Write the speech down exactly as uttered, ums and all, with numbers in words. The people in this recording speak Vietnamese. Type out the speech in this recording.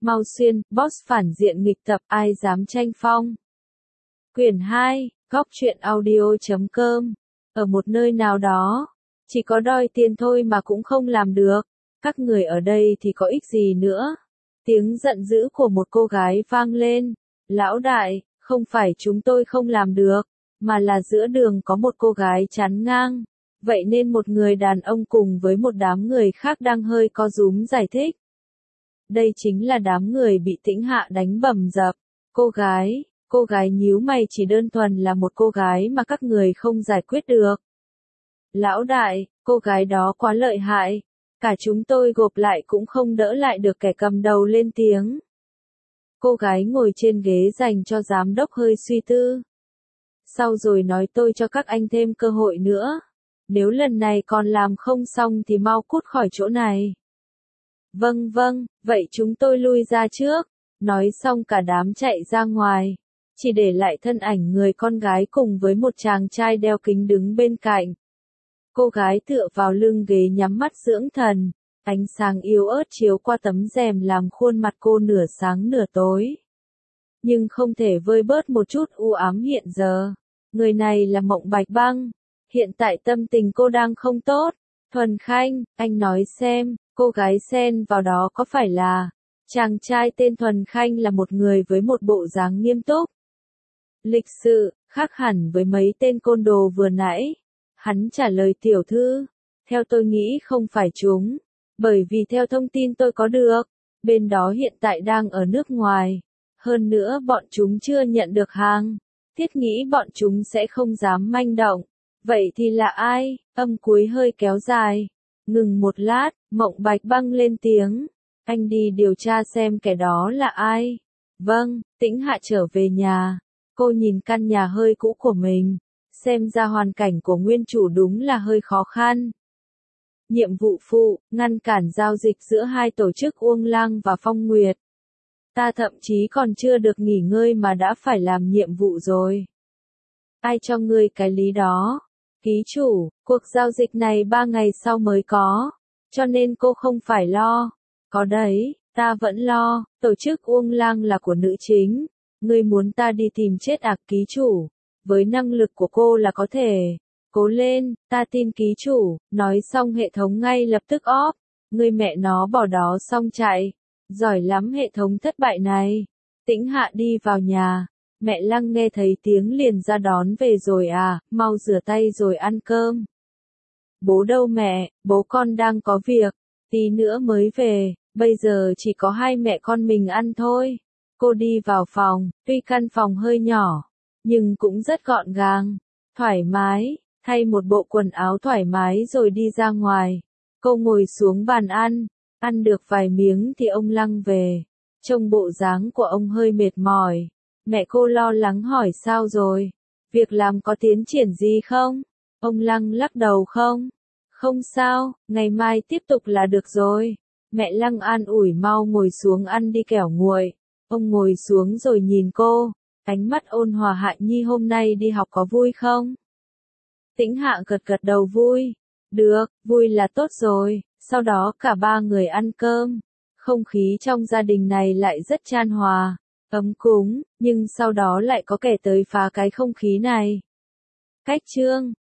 Mau xuyên, boss phản diện nghịch tập, ai dám tranh phong. Quyển hai, góc truyện audio chấm com. Ở một nơi nào đó, chỉ có đòi tiền thôi mà cũng không làm được. Các người ở đây thì có ích gì nữa. Tiếng giận dữ của một cô gái vang lên. Lão đại, không phải chúng tôi không làm được, mà là giữa đường có một cô gái chắn ngang. Vậy nên một người đàn ông cùng với một đám người khác đang hơi co rúm giải thích. Đây chính là đám người bị Tĩnh Hạ đánh bầm dập. Cô gái, cô gái nhíu mày, chỉ đơn thuần là một cô gái mà các người không giải quyết được. Lão đại, cô gái đó quá lợi hại. Cả chúng tôi gộp lại cũng không đỡ lại được, kẻ cầm đầu lên tiếng. Cô gái ngồi trên ghế dành cho giám đốc hơi suy tư. Sau rồi nói, tôi cho các anh thêm cơ hội nữa. Nếu lần này còn làm không xong thì mau cút khỏi chỗ này. Vâng vâng, vậy chúng tôi lui ra trước. Nói xong cả đám chạy ra ngoài. Chỉ để lại thân ảnh người con gái cùng với một chàng trai đeo kính đứng bên cạnh. Cô gái tựa vào lưng ghế nhắm mắt dưỡng thần. Ánh sáng yếu ớt chiếu qua tấm rèm làm khuôn mặt cô nửa sáng nửa tối. Nhưng không thể vơi bớt một chút u ám hiện giờ. Người này là Mộng Bạch Băng. Hiện tại tâm tình cô đang không tốt. Thuần Khanh, anh nói xem, cô gái xen vào đó có phải là... Chàng trai tên Thuần Khanh là một người với một bộ dáng nghiêm túc. Lịch sự, khác hẳn với mấy tên côn đồ vừa nãy. Hắn trả lời, tiểu thư, theo tôi nghĩ không phải chúng. Bởi vì theo thông tin tôi có được, bên đó hiện tại đang ở nước ngoài. Hơn nữa bọn chúng chưa nhận được hàng. Thiết nghĩ bọn chúng sẽ không dám manh động. Vậy thì là ai? Âm cuối hơi kéo dài. Ngừng một lát, Mộng Bạch Băng lên tiếng. Anh đi điều tra xem kẻ đó là ai. Vâng, Tĩnh Hạ trở về nhà. Cô nhìn căn nhà hơi cũ của mình. Xem ra hoàn cảnh của nguyên chủ đúng là hơi khó khăn. Nhiệm vụ phụ, ngăn cản giao dịch giữa hai tổ chức Uông Lang và Phong Nguyệt. Ta thậm chí còn chưa được nghỉ ngơi mà đã phải làm nhiệm vụ rồi. Ai cho ngươi cái lý đó? Ký chủ, cuộc giao dịch này ba ngày sau mới có. Cho nên cô không phải lo. Có đấy, ta vẫn lo. Tổ chức Uông Lang là của nữ chính. Ngươi muốn ta đi tìm chết à? Ký chủ? Với năng lực của cô là có thể. Cố lên, ta tin ký chủ. Nói xong hệ thống ngay lập tức off. Ngươi mẹ nó bỏ đó xong chạy. Giỏi lắm hệ thống thất bại này. Tĩnh Hạ đi vào nhà. Mẹ Lăng nghe thấy tiếng liền ra đón về rồi à, mau rửa tay rồi ăn cơm. Bố đâu mẹ, bố con đang có việc, tí nữa mới về, bây giờ chỉ có hai mẹ con mình ăn thôi. Cô đi vào phòng, tuy căn phòng hơi nhỏ, nhưng cũng rất gọn gàng, thoải mái, thay một bộ quần áo thoải mái rồi đi ra ngoài. Cô ngồi xuống bàn ăn, ăn được vài miếng thì ông Lăng về, trông bộ dáng của ông hơi mệt mỏi. Mẹ cô lo lắng hỏi sao rồi? Việc làm có tiến triển gì không? Ông Lăng lắc đầu không? Không sao, ngày mai tiếp tục là được rồi. Mẹ Lăng an ủi mau ngồi xuống ăn đi kẻo nguội. Ông ngồi xuống rồi nhìn cô, ánh mắt ôn hòa. Hạ Nhi hôm nay đi học có vui không? Tĩnh Hạ gật gật đầu vui. Được, vui là tốt rồi. Sau đó cả ba người ăn cơm. Không khí trong gia đình này lại rất chan hòa. Ấm cúng, nhưng sau đó lại có kẻ tới phá cái không khí này. Cách chương